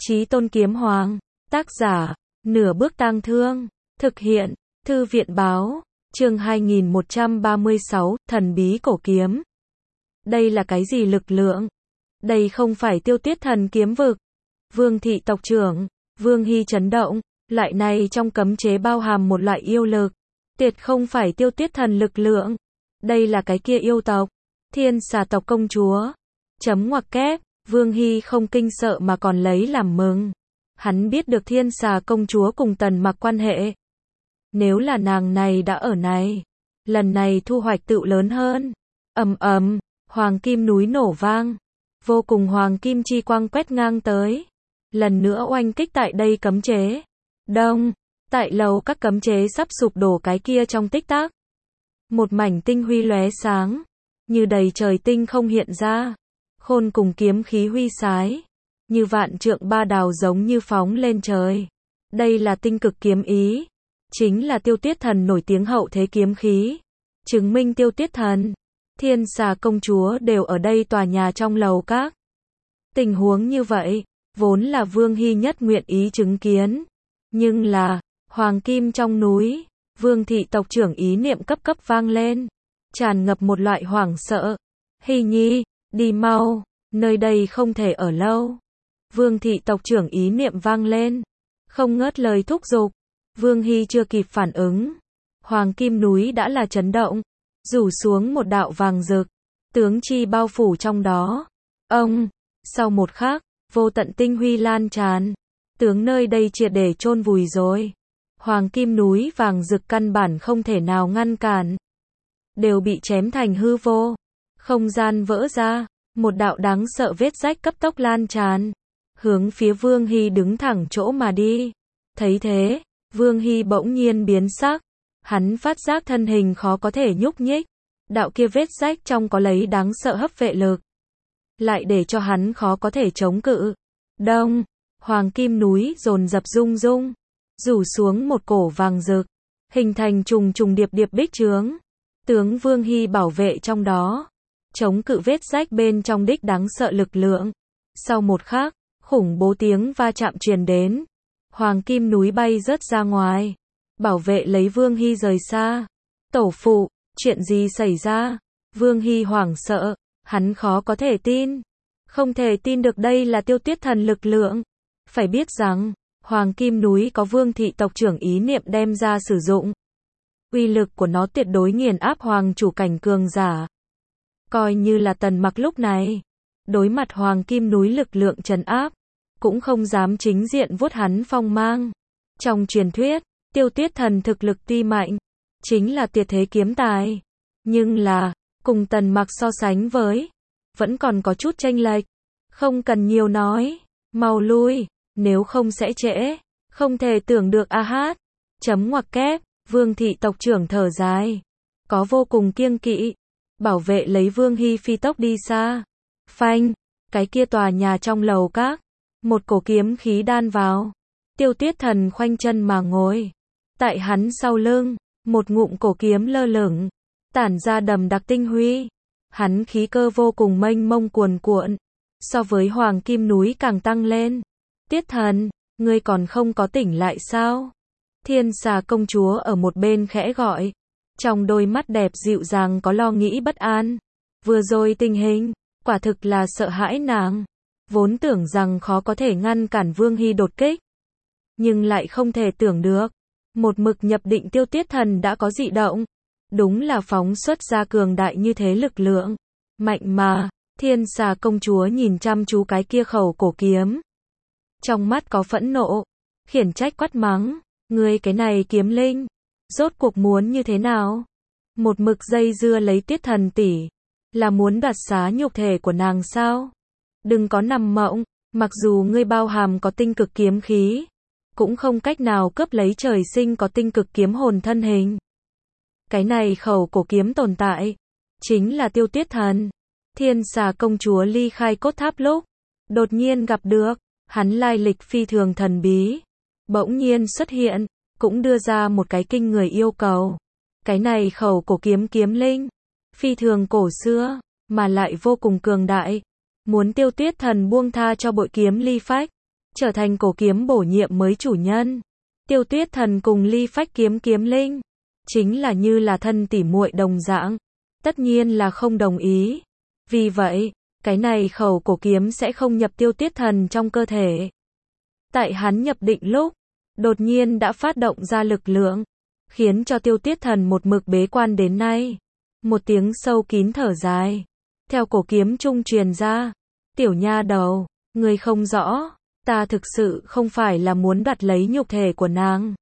Chí Tôn Kiếm Hoàng, tác giả, Nửa Bước Tang Thương, thực hiện, Thư viện báo, chương 2136, thần bí cổ kiếm. Đây là cái gì lực lượng? Đây không phải Tiêu Tuyết Thần kiếm vực. Vương thị tộc trưởng, Vương Hy chấn động, loại này trong cấm chế bao hàm một loại yêu lực. Tuyệt không phải Tiêu Tuyết Thần lực lượng. Đây là cái kia yêu tộc, Thiên Xà tộc công chúa. Chấm ngoặc kép, Vương Hy không kinh sợ mà còn lấy làm mừng. Hắn biết được Thiên Xà công chúa cùng Tần Mặc quan hệ. Nếu là nàng này đã ở này, lần này thu hoạch tựu lớn hơn. Ầm ầm, hoàng kim núi nổ vang, vô cùng hoàng kim chi quang quét ngang tới, lần nữa oanh kích tại đây cấm chế. Đông, tại lầu các cấm chế sắp sụp đổ cái kia trong tích tắc. Một mảnh tinh huy lóe sáng, như đầy trời tinh không hiện ra, khôn cùng kiếm khí huy sái, như vạn trượng ba đào giống như phóng lên trời. Đây là tinh cực kiếm ý, chính là Tiêu Tuyết Thần nổi tiếng hậu thế kiếm khí, chứng minh Tiêu Tuyết Thần, Thiên Xà công chúa đều ở đây tòa nhà trong lầu các. Tình huống như vậy, vốn là Vương Hy nhất nguyện ý chứng kiến, nhưng là, hoàng kim trong núi, Vương thị tộc trưởng ý niệm cấp cấp vang lên, tràn ngập một loại hoảng sợ. Hy nhi, đi mau, nơi đây không thể ở lâu. Vương thị tộc trưởng ý niệm vang lên, không ngớt lời thúc giục. Vương Hy chưa kịp phản ứng, hoàng kim núi đã là chấn động, rủ xuống một đạo vàng rực, tướng chi bao phủ trong đó. Ông, sau một khắc, vô tận tinh huy lan tràn, tướng nơi đây triệt để chôn vùi rồi. Hoàng kim núi vàng rực căn bản không thể nào ngăn cản, đều bị chém thành hư vô. Không gian vỡ ra, một đạo đáng sợ vết rách cấp tốc lan tràn, hướng phía Vương Hy đứng thẳng chỗ mà đi. Thấy thế, Vương Hy bỗng nhiên biến sắc, hắn phát giác thân hình khó có thể nhúc nhích, đạo kia vết rách trong có lấy đáng sợ hấp vệ lực, lại để cho hắn khó có thể chống cự. Đông, hoàng kim núi dồn dập rung rung, rủ xuống một cổ vàng rực, hình thành trùng trùng điệp điệp bích chướng, tướng Vương Hy bảo vệ trong đó, chống cự vết rách bên trong đích đáng sợ lực lượng. Sau một khắc, khủng bố tiếng va chạm truyền đến, hoàng kim núi bay rớt ra ngoài, bảo vệ lấy Vương Hy rời xa. Tổ phụ, chuyện gì xảy ra? Vương Hy hoảng sợ, hắn khó có thể tin, không thể tin được đây là Tiêu Tuyết Thần lực lượng. Phải biết rằng, hoàng kim núi có Vương thị tộc trưởng ý niệm đem ra sử dụng, uy lực của nó tuyệt đối nghiền áp hoàng chủ cảnh cường giả. Coi như là Tần Mặc lúc này, đối mặt hoàng kim núi lực lượng trấn áp, cũng không dám chính diện vuốt hắn phong mang. Trong truyền thuyết, Tiêu Tuyết Thần thực lực tuy mạnh, chính là tuyệt thế kiếm tài, nhưng là, cùng Tần Mặc so sánh với, vẫn còn có chút chênh lệch. Không cần nhiều nói, mau lui, nếu không sẽ trễ. Không thể tưởng được a hát. Chấm ngoặc kép, Vương thị tộc trưởng thở dài, có vô cùng kiêng kỵ, bảo vệ lấy Vương Hy phi tốc đi xa. Phanh, cái kia tòa nhà trong lầu các, một cổ kiếm khí đan vào. Tiêu Tuyết Thần khoanh chân mà ngồi, tại hắn sau lưng, một ngụm cổ kiếm lơ lửng, tản ra đầm đặc tinh huy. Hắn khí cơ vô cùng mênh mông cuồn cuộn, so với hoàng kim núi càng tăng lên. Tuyết Thần, ngươi còn không có tỉnh lại sao? Thiên Xà công chúa ở một bên khẽ gọi, trong đôi mắt đẹp dịu dàng có lo nghĩ bất an. Vừa rồi tình hình, quả thực là sợ hãi nàng, vốn tưởng rằng khó có thể ngăn cản Vương Hy đột kích, nhưng lại không thể tưởng được, một mực nhập định Tiêu Tuyết Thần đã có dị động. Đúng là phóng xuất ra cường đại như thế lực lượng, mạnh mà. Thiên Xà công chúa nhìn chăm chú cái kia khẩu cổ kiếm, trong mắt có phẫn nộ, khiển trách quát mắng, ngươi cái này kiếm linh, rốt cuộc muốn như thế nào? Một mực dây dưa lấy Tuyết Thần tỷ, là muốn đoạt xá nhục thể của nàng sao? Đừng có nằm mộng, mặc dù ngươi bao hàm có tinh cực kiếm khí, cũng không cách nào cướp lấy trời sinh có tinh cực kiếm hồn thân hình. Cái này khẩu cổ kiếm tồn tại, chính là Tiêu Tuyết Thần. Thiên Xà công chúa ly khai cốt tháp lúc, đột nhiên gặp được, hắn lai lịch phi thường thần bí, bỗng nhiên xuất hiện, cũng đưa ra một cái kinh người yêu cầu. Cái này khẩu cổ kiếm kiếm linh, phi thường cổ xưa, mà lại vô cùng cường đại, muốn Tiêu Tuyết Thần buông tha cho bội kiếm ly phách. trở thành cổ kiếm bổ nhiệm mới chủ nhân. Tiêu Tuyết Thần cùng Ly Phách kiếm kiếm linh, chính là như là thân tỉ muội đồng dạng, tất nhiên là không đồng ý. Vì vậy, cái này khẩu cổ kiếm sẽ không nhập Tiêu Tuyết Thần trong cơ thể. Tại hắn nhập định lúc, đột nhiên đã phát động ra lực lượng, khiến cho Tiêu Tuyết Thần một mực bế quan đến nay. Một tiếng sâu kín thở dài, theo cổ kiếm trung truyền ra. Tiểu nha đầu, ngươi không rõ, ta thực sự không phải là muốn đoạt lấy nhục thể của nàng,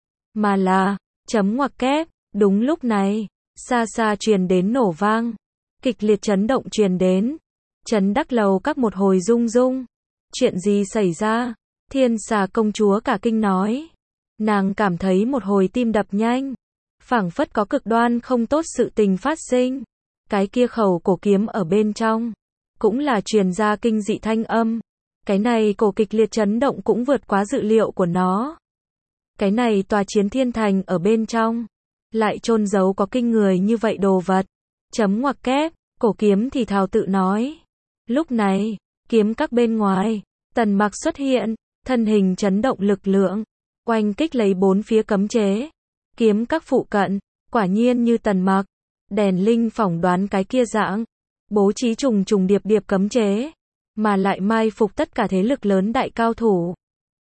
mà là, chấm ngoặc kép, đúng lúc này, xa xa truyền đến nổ vang, kịch liệt chấn động truyền đến, Trấn Đắc Lầu các một hồi rung rung. Chuyện gì xảy ra? Thiên Xà công chúa cả kinh nói. Nàng cảm thấy một hồi tim đập nhanh, phảng phất có cực đoan không tốt sự tình phát sinh. Cái kia khẩu cổ kiếm ở bên trong, cũng là truyền ra kinh dị thanh âm. Cái này cổ kịch liệt chấn động cũng vượt quá dự liệu của nó. Cái này tòa chiến thiên thành ở bên trong, lại chôn giấu có kinh người như vậy đồ vật. Chấm ngoặc kép, cổ kiếm thì thào tự nói. Lúc này, kiếm các bên ngoài, Tần Mặc xuất hiện, thân hình chấn động lực lượng, oanh kích lấy bốn phía cấm chế. Kiếm các phụ cận, quả nhiên như Tần Mặc, đèn linh phỏng đoán cái kia dạng, bố trí trùng trùng điệp điệp cấm chế, mà lại mai phục tất cả thế lực lớn đại cao thủ.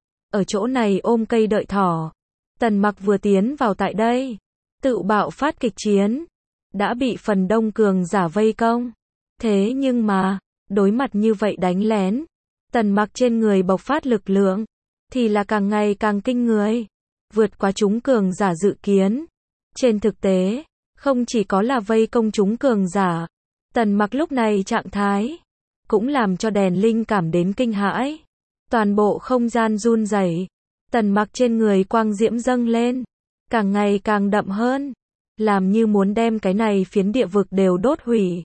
Ở chỗ này ôm cây đợi thỏ, Tần Mặc vừa tiến vào tại đây, tự bạo phát kịch chiến, đã bị phần đông cường giả vây công. Thế nhưng mà, đối mặt như vậy đánh lén, Tần Mặc trên người bộc phát lực lượng, thì là càng ngày càng kinh người, vượt quá chúng cường giả dự kiến. Trên thực tế, không chỉ có là vây công chúng cường giả, Tần Mặc lúc này trạng thái, cũng làm cho đèn linh cảm đến kinh hãi. Toàn bộ không gian run rẩy, Tần Mặc trên người quang diễm dâng lên, càng ngày càng đậm hơn, làm như muốn đem cái này phiến địa vực đều đốt hủy.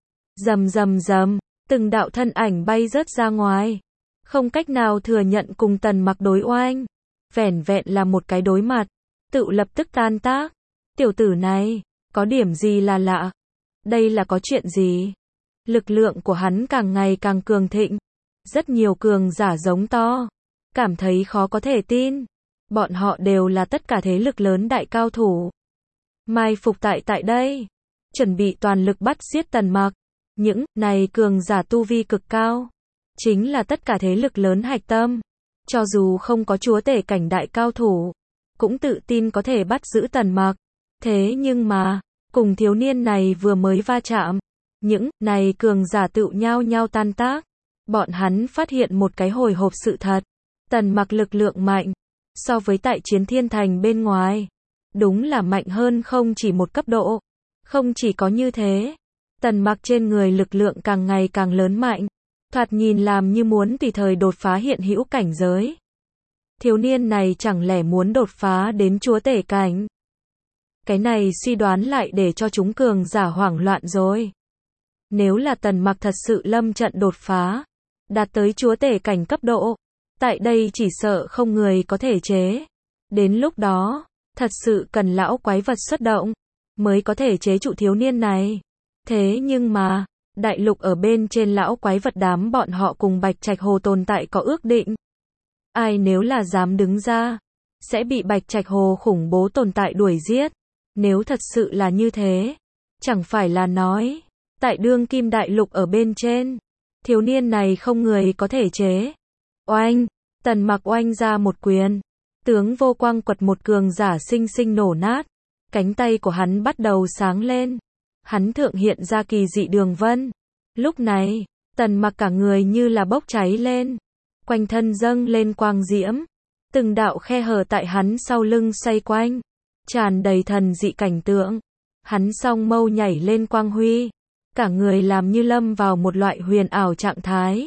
Rầm rầm rầm, từng đạo thân ảnh bay rớt ra ngoài, không cách nào thừa nhận cùng Tần Mặc đối oanh, vẻn vẹn là một cái đối mặt, tự lập tức tan tác. Tiểu tử này, có điểm gì là lạ? Đây là có chuyện gì? Lực lượng của hắn càng ngày càng cường thịnh, rất nhiều cường giả giống to, cảm thấy khó có thể tin. Bọn họ đều là tất cả thế lực lớn đại cao thủ, mai phục tại đây, chuẩn bị toàn lực bắt giết Tần Mặc. Những này cường giả tu vi cực cao, chính là tất cả thế lực lớn hạch tâm. Cho dù không có chúa tể cảnh đại cao thủ, cũng tự tin có thể bắt giữ Tần Mặc. Thế nhưng mà, cùng thiếu niên này vừa mới va chạm, những này cường giả tự nhao nhao tan tác. Bọn hắn phát hiện một cái hồi hộp sự thật. Tần Mặc lực lượng mạnh, so với tại chiến thiên thành bên ngoài, đúng là mạnh hơn không chỉ một cấp độ. Không chỉ có như thế, Tần Mặc trên người lực lượng càng ngày càng lớn mạnh, thoạt nhìn làm như muốn tùy thời đột phá hiện hữu cảnh giới. Thiếu niên này chẳng lẽ muốn đột phá đến chúa tể cảnh? Cái này suy đoán lại để cho chúng cường giả hoảng loạn rồi. Nếu là Tần Mặc thật sự lâm trận đột phá, đạt tới chúa tể cảnh cấp độ, tại đây chỉ sợ không người có thể chế. Đến lúc đó, thật sự cần lão quái vật xuất động, mới có thể chế trụ thiếu niên này. Thế nhưng mà, đại lục ở bên trên lão quái vật đám bọn họ cùng Bạch Trạch Hồ tồn tại có ước định. Ai nếu là dám đứng ra, sẽ bị Bạch Trạch Hồ khủng bố tồn tại đuổi giết. Nếu thật sự là như thế, chẳng phải là nói, tại đương kim đại lục ở bên trên, thiếu niên này không người có thể chế. Oanh, Tần Mặc oanh ra một quyền, tướng vô quang quật một cường giả sinh sinh nổ nát, cánh tay của hắn bắt đầu sáng lên, hắn thượng hiện ra kỳ dị đường vân. Lúc này, Tần Mặc cả người như là bốc cháy lên, quanh thân dâng lên quang diễm, từng đạo khe hở tại hắn sau lưng xoay quanh, tràn đầy thần dị cảnh tượng. Hắn song mâu nhảy lên quang huy, cả người làm như lâm vào một loại huyền ảo trạng thái.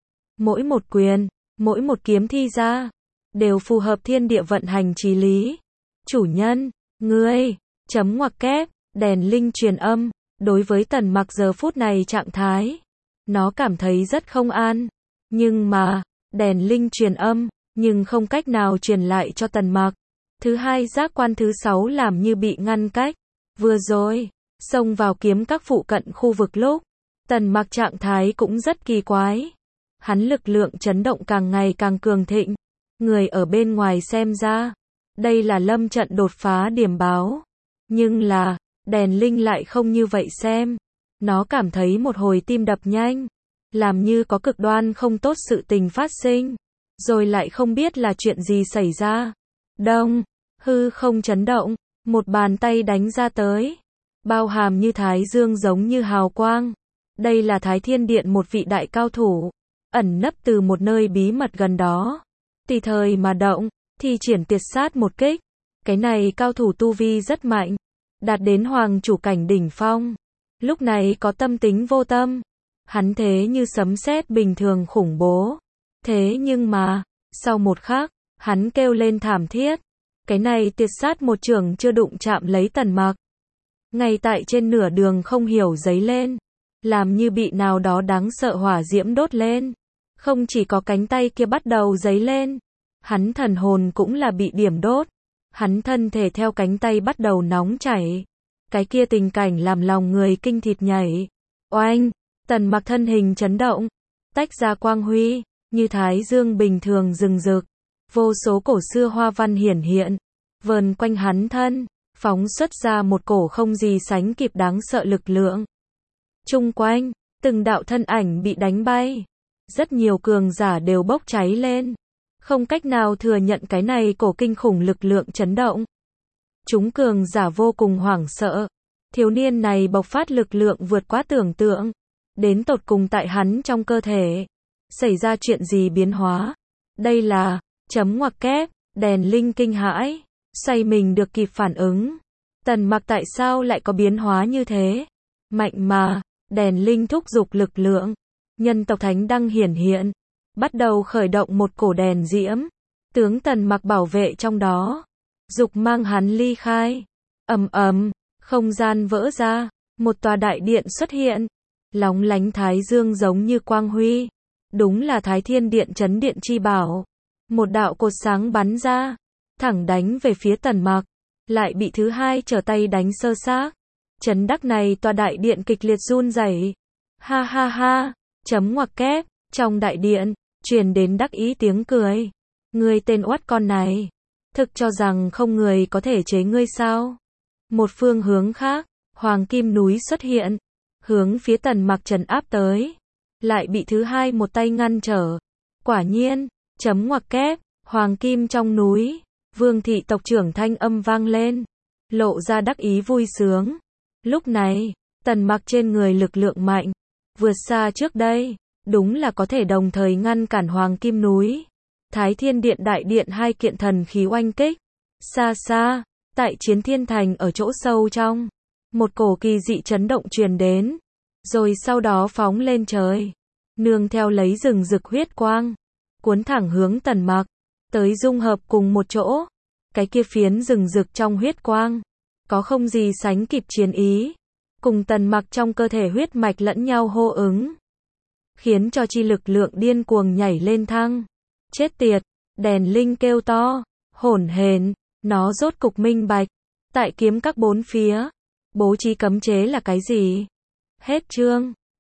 Mỗi một quyền, mỗi một kiếm thi ra, đều phù hợp thiên địa vận hành chí lý. Chủ nhân, ngươi, chấm ngoặc kép, đèn linh truyền âm, đối với Tần Mặc giờ phút này trạng thái, nó cảm thấy rất không an. Nhưng mà, đèn linh truyền âm, nhưng không cách nào truyền lại cho Tần Mặc. Thứ hai giác quan thứ 6 làm như bị ngăn cách. Vừa rồi, xông vào kiếm các phụ cận khu vực lúc, Tần Mặc trạng thái cũng rất kỳ quái. hắn lực lượng chấn động càng ngày càng cường thịnh. Người ở bên ngoài xem ra, đây là lâm trận đột phá điểm báo. Nhưng là, đèn linh lại không như vậy xem. Nó cảm thấy một hồi tim đập nhanh, làm như có cực đoan không tốt sự tình phát sinh, rồi lại không biết là chuyện gì xảy ra. Đông, hư không chấn động, một bàn tay đánh ra tới, bao hàm như thái dương giống như hào quang. Đây là Thái Thiên Điện một vị đại cao thủ, ẩn nấp từ một nơi bí mật gần đó. Tùy thời mà động, thi triển tuyệt sát một kích. Cái này cao thủ tu vi rất mạnh, đạt đến hoàng chủ cảnh đỉnh phong. Lúc này có tâm tính vô tâm, hắn thế như sấm sét bình thường khủng bố. Thế nhưng mà, sau một khắc, hắn kêu lên thảm thiết. Cái này tuyệt sát một chưởng chưa đụng chạm lấy Tần Mặc. Ngay tại trên nửa đường không hiểu giấy lên, làm như bị nào đó đáng sợ hỏa diễm đốt lên. Không chỉ có cánh tay kia bắt đầu giấy lên, hắn thần hồn cũng là bị điểm đốt. Hắn thân thể theo cánh tay bắt đầu nóng chảy. Cái kia tình cảnh làm lòng người kinh thịt nhảy. Oanh, Tần Mặc thân hình chấn động, tách ra quang huy, như thái dương bình thường rừng rực. Vô số cổ xưa hoa văn hiển hiện, vờn quanh hắn thân, phóng xuất ra một cổ không gì sánh kịp đáng sợ lực lượng. Chung quanh, từng đạo thân ảnh bị đánh bay. Rất nhiều cường giả đều bốc cháy lên. Không cách nào thừa nhận cái này cổ kinh khủng lực lượng chấn động. Chúng cường giả vô cùng hoảng sợ. Thiếu niên này bộc phát lực lượng vượt quá tưởng tượng. Đến tột cùng tại hắn trong cơ thể. Xảy ra chuyện gì biến hóa? Đây là, chấm ngoặc kép, đèn linh kinh hãi. Xoay mình được kịp phản ứng. Tần Mặc tại sao lại có biến hóa như thế? Mạnh mà, đèn linh thúc giục lực lượng. Nhân tộc thánh đăng hiển hiện. Bắt đầu khởi động một cổ đèn diễm. Tướng Tần Mặc bảo vệ trong đó. Dục mang hắn ly khai. Ầm ầm, không gian vỡ ra. Một tòa đại điện xuất hiện. Lóng lánh thái dương giống như quang huy. Đúng là Thái Thiên Điện chấn điện chi bảo. Một đạo cột sáng bắn ra. Thẳng đánh về phía Tần Mặc. Lại bị thứ hai trở tay đánh sơ xác. Chấn đắc này tòa đại điện kịch liệt run rẩy. Ha ha ha, chấm ngoặc kép, trong đại điện, truyền đến đắc ý tiếng cười. Ngươi tên oát con này, thực cho rằng không người có thể chế ngươi sao? Một phương hướng khác, Hoàng Kim núi xuất hiện, hướng phía Tần Mặc trấn áp tới. Lại bị thứ hai một tay ngăn trở. Quả nhiên, chấm ngoặc kép, Hoàng Kim trong núi. Vương thị tộc trưởng thanh âm vang lên, lộ ra đắc ý vui sướng. Lúc này, Tần Mặc trên người lực lượng mạnh, vượt xa trước đây, đúng là có thể đồng thời ngăn cản Hoàng Kim núi. Thái Thiên Điện đại điện hai kiện thần khí oanh kích. Xa xa, tại Chiến Thiên Thành ở chỗ sâu trong, một cổ kỳ dị chấn động truyền đến, rồi sau đó phóng lên trời, nương theo lấy rừng rực huyết quang, cuốn thẳng hướng Tần Mặc. Tới dung hợp cùng một chỗ. Cái kia phiến rừng rực trong huyết quang. Có không gì sánh kịp chiến ý. Cùng Tần Mặc trong cơ thể huyết mạch lẫn nhau hô ứng. Khiến cho chi lực lượng điên cuồng nhảy lên thăng. Chết tiệt, đèn linh kêu to. Hỗn hển, nó rốt cục minh bạch. Tại kiếm các bốn phía. Bố trí cấm chế là cái gì? Hết chương.